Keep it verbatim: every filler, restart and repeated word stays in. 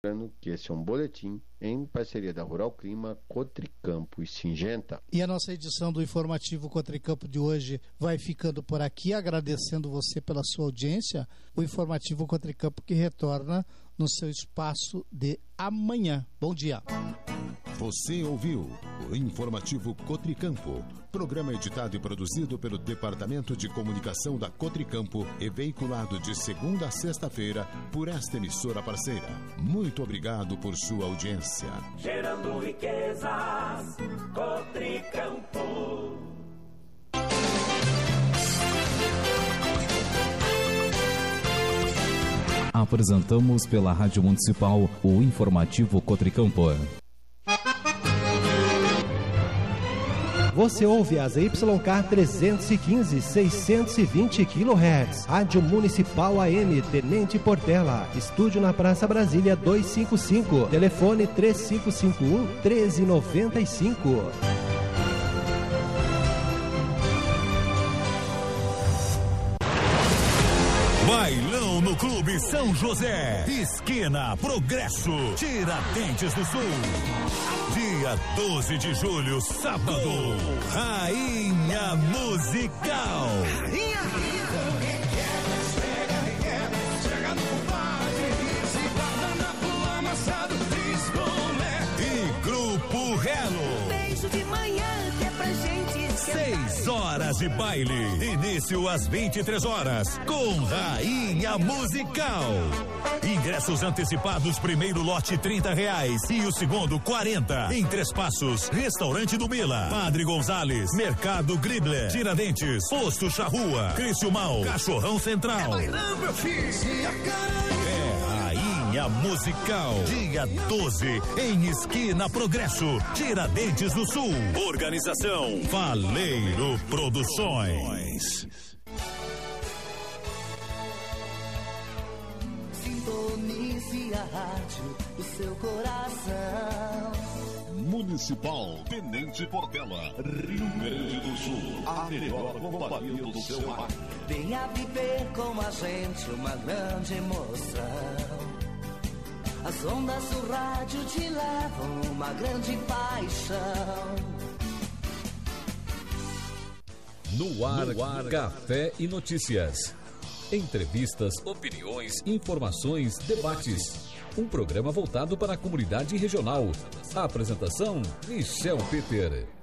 Que esse é um boletim em parceria da Rural Clima, Cotricampo e Singenta. E a nossa edição do Informativo Cotricampo de hoje vai ficando por aqui, agradecendo você pela sua audiência. O Informativo Cotricampo que retorna no seu espaço de amanhã. Bom dia. Você ouviu o Informativo Cotricampo, programa editado e produzido pelo Departamento de Comunicação da Cotricampo e veiculado de segunda a sexta-feira por esta emissora parceira. Muito obrigado por sua audiência. Gerando riquezas, Cotricampo. Apresentamos pela Rádio Municipal o Informativo Cotricampo. Você ouve a Z Y K trezentos e quinze, seiscentos e vinte quilohertz. Rádio Municipal A M, Tenente Portela. Estúdio na Praça Brasília duzentos e cinquenta e cinco. Telefone três cinco cinco um, um três nove cinco. Bailão no Clube São José, esquina Progresso, Tiradentes do Sul. Dia doze de julho, sábado, Rainha Musical. Rainha, rainha. E Grupo Relo. Beijo de manhã que é pra gente esquentar. Seis horas de baile, início às vinte e três horas, com Rainha Musical. Ingressos antecipados, primeiro lote trinta reais e o segundo quarenta. Em Três Passos, Restaurante do Mila, Padre Gonzales, Mercado Gribler, Tiradentes, Posto Charrua, Crício Mal, Cachorrão Central. É bailão, meu filho. É Rainha Musical, dia doze, em esquina Progresso, Tiradentes do Sul. Organização Valeiro Produções. Sintonize a rádio do seu coração. Municipal Tenente Portela, Rio Grande do Sul, a melhor companhia do seu rádio. Venha viver com a gente uma grande emoção. As ondas do rádio te levam uma grande paixão. No ar, no ar, Café e Notícias. Entrevistas, opiniões, informações, debates. Um programa voltado para a comunidade regional. A apresentação, Michel Peter.